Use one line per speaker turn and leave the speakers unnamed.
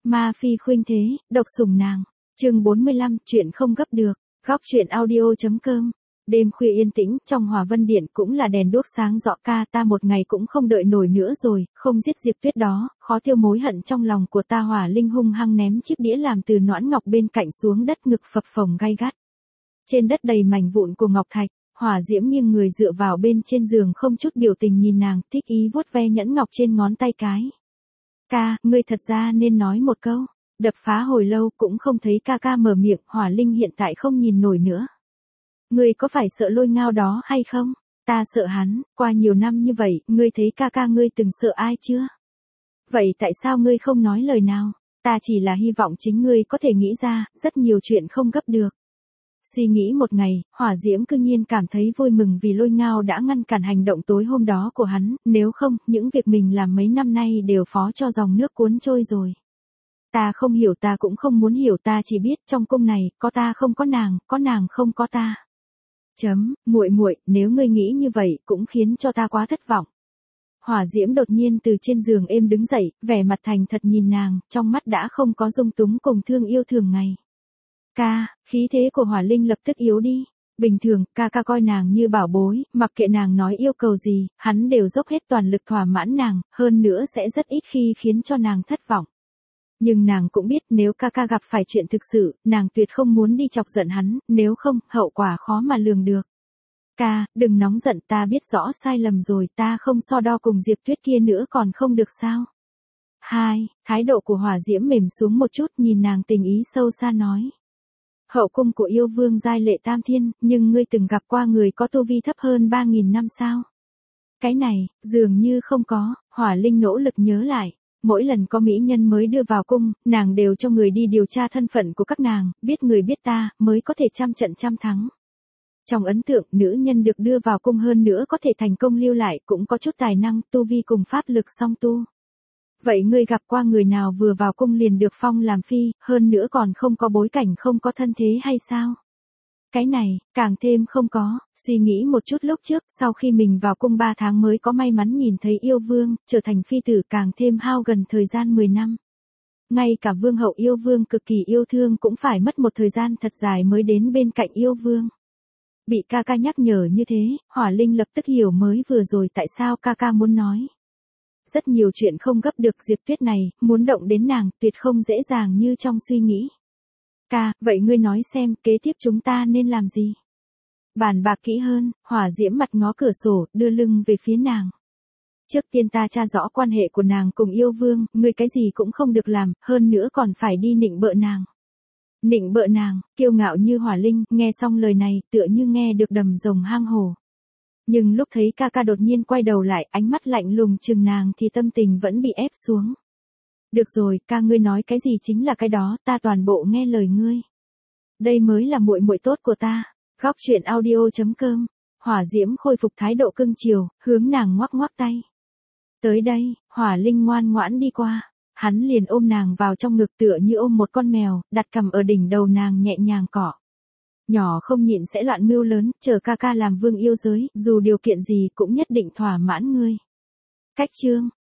Ma phi khuynh thế, độc sủng nàng. Chương 45, chuyện không gấp được. Góc truyện audio.com. Đêm khuya yên tĩnh, trong Hòa Vân Điện cũng là đèn đuốc sáng rõ, ca ta một ngày cũng không đợi nổi nữa rồi, không giết Diệp Tuyết đó, khó tiêu mối hận trong lòng của ta. Hỏa Linh hung hăng ném chiếc đĩa làm từ nõn ngọc bên cạnh xuống đất, ngực phập phồng gay gắt. Trên đất đầy mảnh vụn của ngọc thạch, Hỏa Diễm nghiêng người dựa vào bên trên giường, không chút biểu tình nhìn nàng, thích ý vuốt ve nhẫn ngọc trên ngón tay cái. Ca, ngươi thật ra nên nói một câu. Đập phá hồi lâu cũng không thấy ca ca mở miệng, Hỏa Linh hiện tại không nhìn nổi nữa. Ngươi có phải sợ Lôi Ngao đó hay không? Ta sợ hắn, qua nhiều năm như vậy, ngươi thấy ca ca ngươi từng sợ ai chưa? Vậy tại sao ngươi không nói lời nào? Ta chỉ là hy vọng chính ngươi có thể nghĩ ra, rất nhiều chuyện không gấp được. Suy nghĩ một ngày, Hỏa Diễm cư nhiên cảm thấy vui mừng vì Lôi Ngao đã ngăn cản hành động tối hôm đó của hắn, nếu không, những việc mình làm mấy năm nay đều phó cho dòng nước cuốn trôi rồi. Ta không hiểu, ta cũng không muốn hiểu, ta chỉ biết trong cung này, có ta không có nàng không có ta. Muội muội, nếu ngươi nghĩ như vậy cũng khiến cho ta quá thất vọng. Hỏa Diễm đột nhiên từ trên giường êm đứng dậy, vẻ mặt thành thật nhìn nàng, trong mắt đã không có dung túng cùng thương yêu thường ngày. Ca, khí thế của Hỏa Linh lập tức yếu đi. Bình thường, ca ca coi nàng như bảo bối, mặc kệ nàng nói yêu cầu gì, hắn đều dốc hết toàn lực thỏa mãn nàng, hơn nữa sẽ rất ít khi khiến cho nàng thất vọng. Nhưng nàng cũng biết nếu ca ca gặp phải chuyện thực sự, nàng tuyệt không muốn đi chọc giận hắn, nếu không, hậu quả khó mà lường được. Ca, đừng nóng giận, ta biết rõ sai lầm rồi, ta không so đo cùng Diệp Tuyết kia nữa còn không được sao? Thái độ của Hỏa Diễm mềm xuống một chút, nhìn nàng tình ý sâu xa nói. Hậu cung của yêu vương giai lệ tam thiên, nhưng ngươi từng gặp qua người có tu vi thấp hơn 3.000 năm sao? Cái này, dường như không có. Hỏa Linh nỗ lực nhớ lại. Mỗi lần có mỹ nhân mới đưa vào cung, nàng đều cho người đi điều tra thân phận của các nàng, biết người biết ta, mới có thể trăm trận trăm thắng. Trong ấn tượng, nữ nhân được đưa vào cung hơn nữa có thể thành công lưu lại cũng có chút tài năng, tu vi cùng pháp lực song tu. Vậy ngươi gặp qua người nào vừa vào cung liền được phong làm phi, hơn nữa còn không có bối cảnh, không có thân thế hay sao? Cái này, càng thêm không có. Suy nghĩ một chút, lúc trước, sau khi mình vào cung 3 tháng mới có may mắn nhìn thấy yêu vương, trở thành phi tử, càng thêm hao gần thời gian 10 năm. Ngay cả vương hậu yêu vương cực kỳ yêu thương cũng phải mất một thời gian thật dài mới đến bên cạnh yêu vương. Bị ca ca nhắc nhở như thế, Hỏa Linh lập tức hiểu mới vừa rồi tại sao ca ca muốn nói. Rất nhiều chuyện không gấp được, Diệp Tuyết này, muốn động đến nàng, tuyệt không dễ dàng như trong suy nghĩ. Ca, vậy ngươi nói xem, kế tiếp chúng ta nên làm gì? Bàn bạc kỹ hơn. Hỏa Diễm mặt ngó cửa sổ, đưa lưng về phía nàng. Trước tiên ta tra rõ quan hệ của nàng cùng yêu vương, ngươi cái gì cũng không được làm, hơn nữa còn phải đi nịnh bợ nàng. Nịnh bợ nàng, kiêu ngạo như Hỏa Linh, nghe xong lời này, tựa như nghe được đầm rồng hang hổ. Nhưng lúc thấy ca ca đột nhiên quay đầu lại, ánh mắt lạnh lùng chừng nàng thì tâm tình vẫn bị ép xuống. Được rồi, ca, ngươi nói cái gì chính là cái đó, ta toàn bộ nghe lời ngươi. Đây mới là muội muội tốt của ta. Góc truyện audio.com. Hỏa Diễm khôi phục thái độ cưng chiều, hướng nàng ngoắc ngoắc tay. Tới đây, Hỏa Linh ngoan ngoãn đi qua. Hắn liền ôm nàng vào trong ngực tựa như ôm một con mèo, đặt cằm ở đỉnh đầu nàng nhẹ nhàng cọ. Nhỏ không nhịn sẽ loạn mưu lớn, chờ ca ca làm vương yêu giới, dù điều kiện gì cũng nhất định thỏa mãn ngươi. Cách chương.